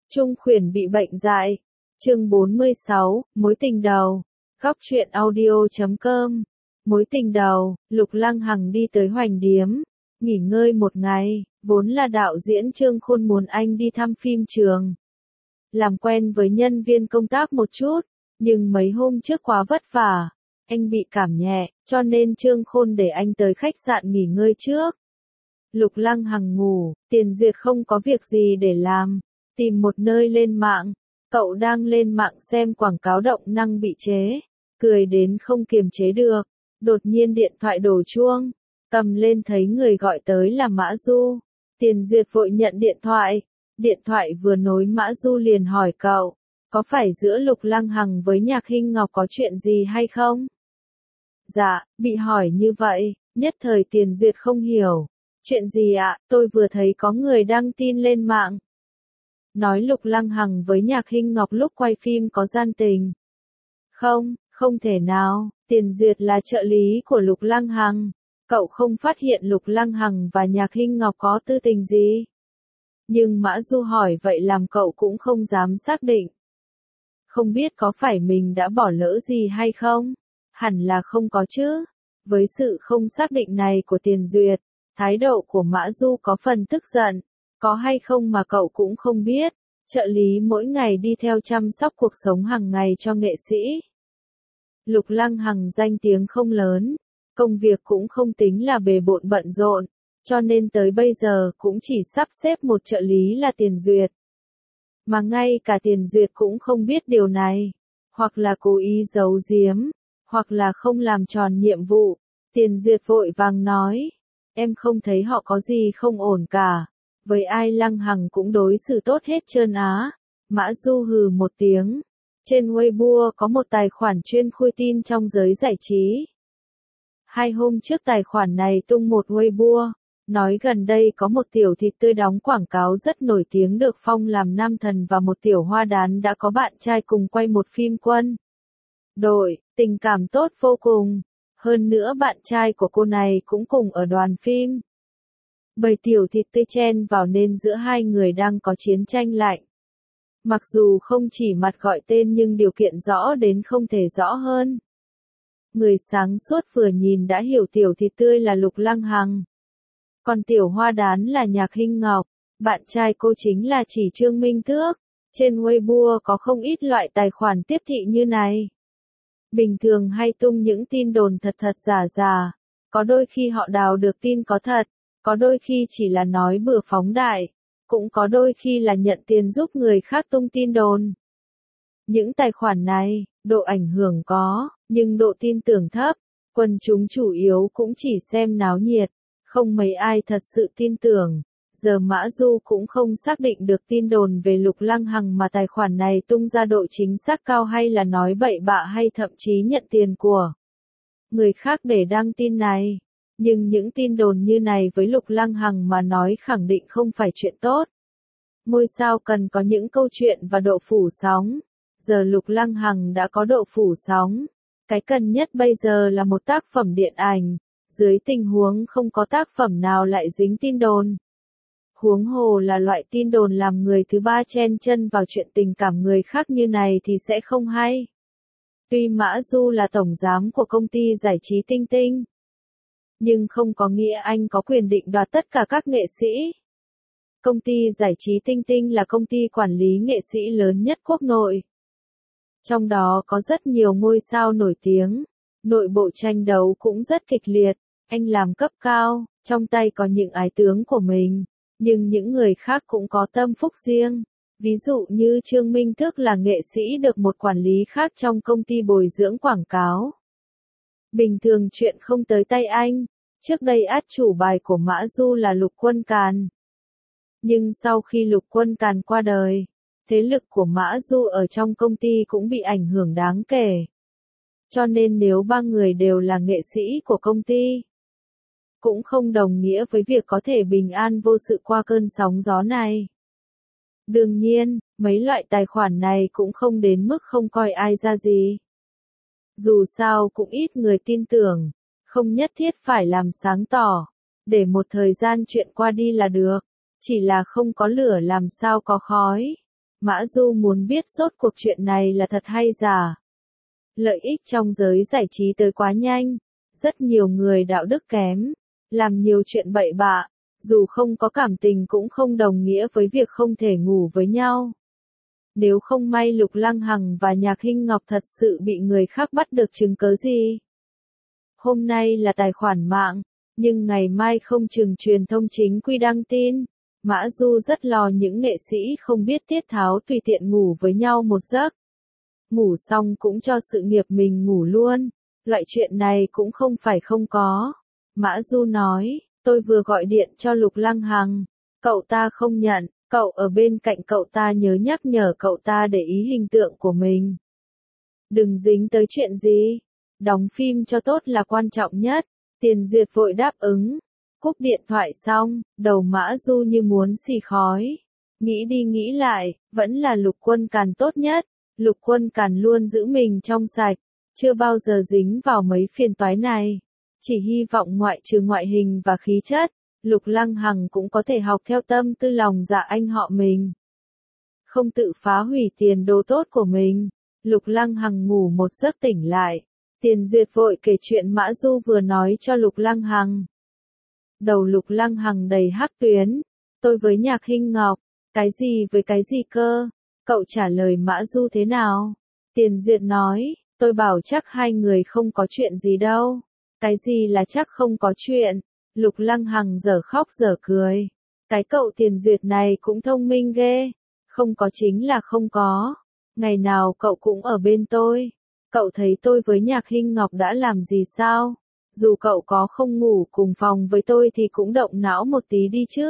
Trung Khuyển bị bệnh dại. Chương 46, mối tình đầu. Góc truyện audio.com. Mối tình đầu, Lục Lăng Hằng đi tới Hoành Điếm, nghỉ ngơi một ngày, vốn là đạo diễn Trương Khôn muốn anh đi thăm phim trường, làm quen với nhân viên công tác một chút, nhưng mấy hôm trước quá vất vả, anh bị cảm nhẹ, cho nên Trương Khôn để anh tới khách sạn nghỉ ngơi trước. Lục Lăng Hằng ngủ, Tiền Duyệt không có việc gì để làm, tìm một nơi lên mạng, cậu đang lên mạng xem quảng cáo động năng bị chế, cười đến không kiềm chế được, đột nhiên điện thoại đổ chuông, cầm lên thấy người gọi tới là Mã Du, Tiền Duyệt vội nhận điện thoại vừa nối Mã Du liền hỏi cậu, có phải giữa Lục Lăng Hằng với Nhạc Hinh Ngọc có chuyện gì hay không? Dạ, bị hỏi như vậy, nhất thời Tiền Duyệt không hiểu. Chuyện gì ạ, tôi vừa thấy có người đăng tin lên mạng. Nói Lục Lăng Hằng với Nhạc Hinh Ngọc lúc quay phim có gian tình. Không thể nào, Tiền Duyệt là trợ lý của Lục Lăng Hằng. Cậu không phát hiện Lục Lăng Hằng và Nhạc Hinh Ngọc có tư tình gì. Nhưng Mã Du hỏi vậy làm cậu cũng không dám xác định. Không biết có phải mình đã bỏ lỡ gì hay không? Hẳn là không có chứ. Với sự không xác định này của Tiền Duyệt, thái độ của Mã Du có phần tức giận, có hay không mà cậu cũng không biết, trợ lý mỗi ngày đi theo chăm sóc cuộc sống hàng ngày cho nghệ sĩ. Lục Lăng Hằng danh tiếng không lớn, công việc cũng không tính là bề bộn bận rộn, cho nên tới bây giờ cũng chỉ sắp xếp một trợ lý là Tiền Duyệt. Mà ngay cả Tiền Duyệt cũng không biết điều này, hoặc là cố ý giấu giếm, hoặc là không làm tròn nhiệm vụ. Tiền Duyệt vội vàng nói, em không thấy họ có gì không ổn cả, với ai Lăng Hằng cũng đối xử tốt hết trơn á. Mã Du hừ một tiếng, trên Weibo có một tài khoản chuyên khui tin trong giới giải trí. 2 hôm trước tài khoản này tung một Weibo, nói gần đây có một tiểu thịt tươi đóng quảng cáo rất nổi tiếng được phong làm nam thần và một tiểu hoa đán đã có bạn trai cùng quay một phim quân đội, tình cảm tốt vô cùng. Hơn nữa bạn trai của cô này cũng cùng ở đoàn phim. Bầy tiểu thịt tươi chen vào nên giữa hai người đang có chiến tranh lạnh. Mặc dù không chỉ mặt gọi tên nhưng điều kiện rõ đến không thể rõ hơn. Người sáng suốt vừa nhìn đã hiểu tiểu thịt tươi là Lục Lăng Hằng. Còn tiểu hoa đán là Nhạc Hinh Ngọc, bạn trai cô chính là chỉ Trương Minh Tước. Trên Weibo có không ít loại tài khoản tiếp thị như này. Bình thường hay tung những tin đồn thật giả, có đôi khi họ đào được tin có thật, có đôi khi chỉ là nói bừa phóng đại, cũng có đôi khi là nhận tiền giúp người khác tung tin đồn. Những tài khoản này, độ ảnh hưởng có, nhưng độ tin tưởng thấp, quần chúng chủ yếu cũng chỉ xem náo nhiệt, không mấy ai thật sự tin tưởng. Giờ Mã Du cũng không xác định được tin đồn về Lục Lăng Hằng mà tài khoản này tung ra độ chính xác cao hay là nói bậy bạ hay thậm chí nhận tiền của người khác để đăng tin này. Nhưng những tin đồn như này với Lục Lăng Hằng mà nói khẳng định không phải chuyện tốt. Ngôi sao cần có những câu chuyện và độ phủ sóng. Giờ Lục Lăng Hằng đã có độ phủ sóng. Cái cần nhất bây giờ là một tác phẩm điện ảnh. Dưới tình huống không có tác phẩm nào lại dính tin đồn. Huống hồ là loại tin đồn làm người thứ ba chen chân vào chuyện tình cảm người khác như này thì sẽ không hay. Tuy Mã Du là tổng giám của công ty giải trí Tinh Tinh, nhưng không có nghĩa anh có quyền định đoạt tất cả các nghệ sĩ. Công ty giải trí Tinh Tinh là công ty quản lý nghệ sĩ lớn nhất quốc nội. Trong đó có rất nhiều ngôi sao nổi tiếng, nội bộ tranh đấu cũng rất kịch liệt, anh làm cấp cao, trong tay có những ái tướng của mình. Nhưng những người khác cũng có tâm phúc riêng. Ví dụ như Trương Minh Tước là nghệ sĩ được một quản lý khác trong công ty bồi dưỡng quảng cáo. Bình thường chuyện không tới tay anh. Trước đây át chủ bài của Mã Du là Lục Quân Càn. Nhưng sau khi Lục Quân Càn qua đời, thế lực của Mã Du ở trong công ty cũng bị ảnh hưởng đáng kể. Cho nên nếu 3 người đều là nghệ sĩ của công ty, cũng không đồng nghĩa với việc có thể bình an vô sự qua cơn sóng gió này. Đương nhiên, mấy loại tài khoản này cũng không đến mức không coi ai ra gì. Dù sao cũng ít người tin tưởng, không nhất thiết phải làm sáng tỏ, để một thời gian chuyện qua đi là được, chỉ là không có lửa làm sao có khói. Mã Du muốn biết rốt cuộc chuyện này là thật hay giả. Lợi ích trong giới giải trí tới quá nhanh, rất nhiều người đạo đức kém, làm nhiều chuyện bậy bạ, dù không có cảm tình cũng không đồng nghĩa với việc không thể ngủ với nhau. Nếu không may Lục Lăng Hằng và Nhạc Hinh Ngọc thật sự bị người khác bắt được chứng cớ gì. Hôm nay là tài khoản mạng, nhưng ngày mai không chừng truyền thông chính quy đăng tin. Mã Du rất lo những nghệ sĩ không biết tiết tháo tùy tiện ngủ với nhau một giấc. Ngủ xong cũng cho sự nghiệp mình ngủ luôn. Loại chuyện này cũng không phải không có. Mã Du nói, tôi vừa gọi điện cho Lục Lăng Hằng. Cậu ta không nhận, cậu ở bên cạnh cậu ta nhớ nhắc nhở cậu ta để ý hình tượng của mình. Đừng dính tới chuyện gì. Đóng phim cho tốt là quan trọng nhất. Tiền Duyệt vội đáp ứng. Cúp điện thoại xong, đầu Mã Du như muốn xì khói. Nghĩ đi nghĩ lại, vẫn là Lục Quân Càn tốt nhất. Lục Quân Càn luôn giữ mình trong sạch, chưa bao giờ dính vào mấy phiền toái này. Chỉ hy vọng ngoại trừ ngoại hình và khí chất, Lục Lăng Hằng cũng có thể học theo tâm tư lòng dạ anh họ mình. Không tự phá hủy tiền đồ tốt của mình. Lục Lăng Hằng ngủ một giấc tỉnh lại. Tiền Duyệt vội kể chuyện Mã Du vừa nói cho Lục Lăng Hằng. Đầu Lục Lăng Hằng đầy hắc tuyến. Tôi với Nhạc Hinh Ngọc, cái gì với cái gì cơ? Cậu trả lời Mã Du thế nào? Tiền Duyệt nói, tôi bảo chắc hai người không có chuyện gì đâu. Cái gì là chắc không có chuyện? Lục Lăng Hằng dở khóc dở cười. Cái cậu Tiền Duyệt này cũng thông minh ghê. Không có chính là không có. Ngày nào cậu cũng ở bên tôi. Cậu thấy tôi với Nhạc Hinh Ngọc đã làm gì sao? Dù cậu có không ngủ cùng phòng với tôi thì cũng động não một tí đi chứ.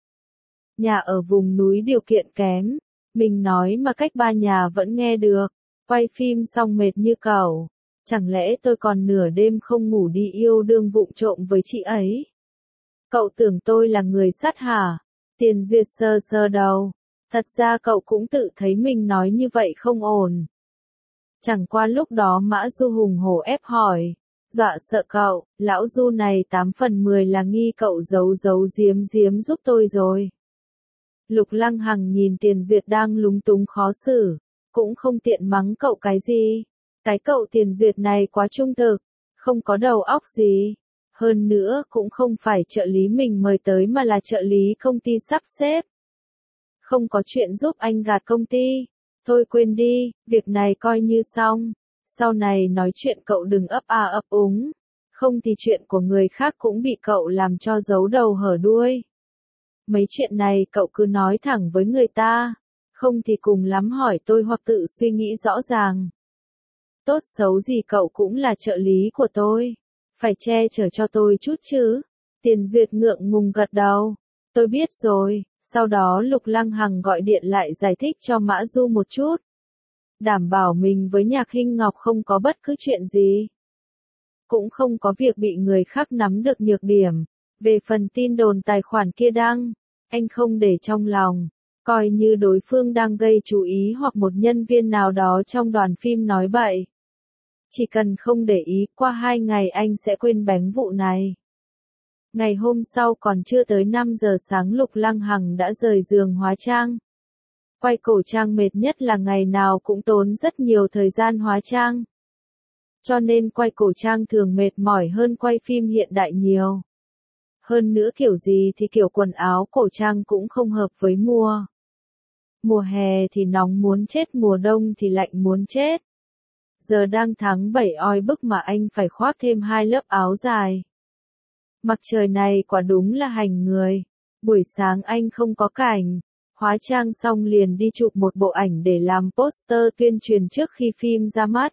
Nhà ở vùng núi điều kiện kém. Mình nói mà cách ba nhà vẫn nghe được. Quay phim xong mệt như cẩu. Chẳng lẽ tôi còn nửa đêm không ngủ đi yêu đương vụng trộm với chị ấy? Cậu tưởng tôi là người sắt hả? Tiền Duyệt sờ sờ đầu. Thật ra cậu cũng tự thấy mình nói như vậy không ổn. Chẳng qua lúc đó Mã Du hùng hổ ép hỏi. Dọa sợ cậu, lão Du này 8 phần 10 là nghi cậu giấu giấu giếm giúp tôi rồi. Lục Lăng Hằng nhìn Tiền Duyệt đang lúng túng khó xử, cũng không tiện mắng cậu cái gì. Cái cậu Tiền Duyệt này quá trung thực, không có đầu óc gì. Hơn nữa cũng không phải trợ lý mình mời tới mà là trợ lý công ty sắp xếp. Không có chuyện giúp anh gạt công ty. Thôi quên đi, việc này coi như xong. Sau này nói chuyện cậu đừng ấp a ấp úng. Không thì chuyện của người khác cũng bị cậu làm cho giấu đầu hở đuôi. Mấy chuyện này cậu cứ nói thẳng với người ta. Không thì cùng lắm hỏi tôi hoặc tự suy nghĩ rõ ràng. Tốt xấu gì cậu cũng là trợ lý của tôi. Phải che chở cho tôi chút chứ. Tiền Duyệt ngượng ngùng gật đầu. Tôi biết rồi. Sau đó Lục Lăng Hằng gọi điện lại giải thích cho Mã Du một chút. Đảm bảo mình với Nhạc Hinh Ngọc không có bất cứ chuyện gì. Cũng không có việc bị người khác nắm được nhược điểm. Về phần tin đồn tài khoản kia đăng, anh không để trong lòng. Coi như đối phương đang gây chú ý hoặc một nhân viên nào đó trong đoàn phim nói bậy. Chỉ cần không để ý, qua 2 ngày anh sẽ quên bén vụ này. Ngày hôm sau còn chưa tới 5 giờ sáng Lục Lăng Hằng đã rời giường hóa trang. Quay cổ trang mệt nhất là ngày nào cũng tốn rất nhiều thời gian hóa trang. Cho nên quay cổ trang thường mệt mỏi hơn quay phim hiện đại nhiều. Hơn nữa kiểu gì thì kiểu quần áo cổ trang cũng không hợp với mùa. Mùa hè thì nóng muốn chết, mùa đông thì lạnh muốn chết. Giờ đang tháng 7 oi bức mà anh phải khoác thêm 2 lớp áo dài. Mặc trời này quả đúng là hành người. Buổi sáng anh không có cảnh. Hóa trang xong liền đi chụp một bộ ảnh để làm poster tuyên truyền trước khi phim ra mắt.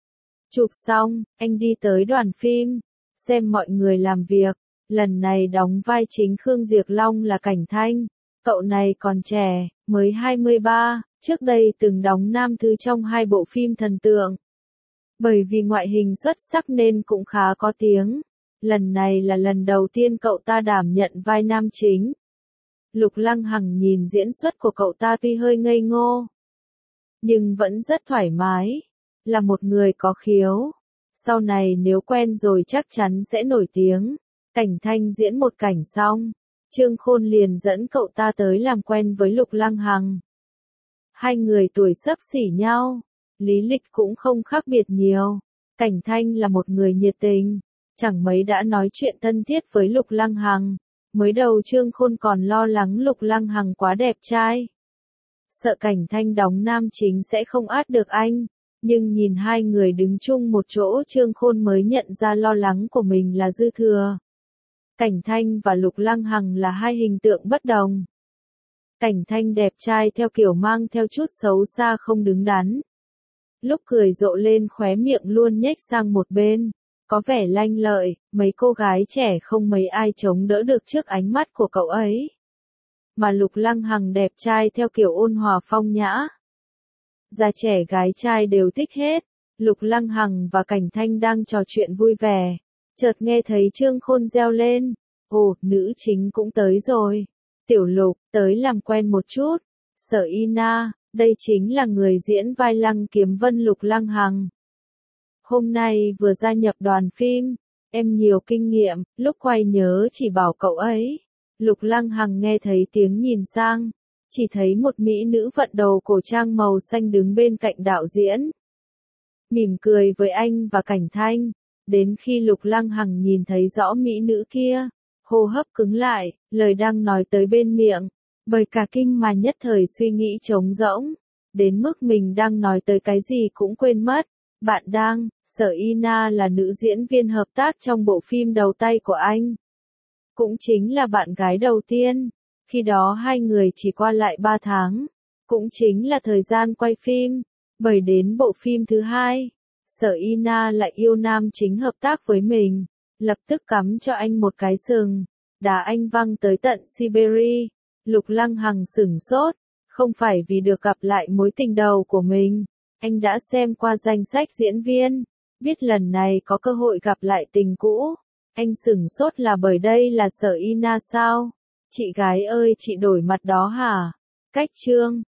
Chụp xong, anh đi tới đoàn phim, xem mọi người làm việc. Lần này đóng vai chính Khương Diệp Long là Cảnh Thanh. Cậu này còn trẻ, mới 23, trước đây từng đóng nam thứ trong 2 bộ phim thần tượng. Bởi vì ngoại hình xuất sắc nên cũng khá có tiếng. Lần này là lần đầu tiên cậu ta đảm nhận vai nam chính. Lục Lăng Hằng nhìn diễn xuất của cậu ta tuy hơi ngây ngô, nhưng vẫn rất thoải mái. Là một người có khiếu. Sau này nếu quen rồi chắc chắn sẽ nổi tiếng. Cảnh Thanh diễn một cảnh xong, Trương Khôn liền dẫn cậu ta tới làm quen với Lục Lăng Hằng. Hai người tuổi xấp xỉ nhau, lý lịch cũng không khác biệt nhiều. Cảnh Thanh là một người nhiệt tình, chẳng mấy đã nói chuyện thân thiết với Lục Lăng Hằng. Mới đầu Trương Khôn còn lo lắng Lục Lăng Hằng quá đẹp trai, sợ Cảnh Thanh đóng nam chính sẽ không át được anh, nhưng nhìn hai người đứng chung một chỗ Trương Khôn mới nhận ra lo lắng của mình là dư thừa. Cảnh Thanh và Lục Lăng Hằng là hai hình tượng bất đồng. Cảnh Thanh đẹp trai theo kiểu mang theo chút xấu xa không đứng đắn. Lúc cười rộ lên khóe miệng luôn nhếch sang một bên, có vẻ lanh lợi, mấy cô gái trẻ không mấy ai chống đỡ được trước ánh mắt của cậu ấy. Mà Lục Lăng Hằng đẹp trai theo kiểu ôn hòa phong nhã. Già trẻ gái trai đều thích hết. Lục Lăng Hằng và Cảnh Thanh đang trò chuyện vui vẻ, chợt nghe thấy Trương Khôn reo lên. Ồ, nữ chính cũng tới rồi. Tiểu Lục, tới làm quen một chút. Sở Ina, đây chính là người diễn vai Lăng Kiếm Vân Lục Lăng Hằng. Hôm nay vừa gia nhập đoàn phim, em nhiều kinh nghiệm, lúc quay nhớ chỉ bảo cậu ấy. Lục Lăng Hằng nghe thấy tiếng nhìn sang, chỉ thấy một mỹ nữ vận đầu cổ trang màu xanh đứng bên cạnh đạo diễn. Mỉm cười với anh và Cảnh Thanh, đến khi Lục Lăng Hằng nhìn thấy rõ mỹ nữ kia, hô hấp cứng lại, lời đang nói tới bên miệng, bởi cả kinh mà nhất thời suy nghĩ trống rỗng, đến mức mình đang nói tới cái gì cũng quên mất. Bạn đang, Sở Ina là nữ diễn viên hợp tác trong bộ phim đầu tay của anh. Cũng chính là bạn gái đầu tiên. Khi đó hai người chỉ qua lại 3 tháng. Cũng chính là thời gian quay phim. Bởi đến bộ phim thứ hai, Sở Ina lại yêu nam chính hợp tác với mình. Lập tức cắm cho anh một cái sừng. Đá anh văng tới tận Siberia. Lục Lăng Hằng sửng sốt. Không phải vì được gặp lại mối tình đầu của mình. Anh đã xem qua danh sách diễn viên, biết lần này có cơ hội gặp lại tình cũ. Anh sửng sốt là bởi đây là Sở Ina sao? Chị gái ơi, chị đổi mặt đó hả? Cách chương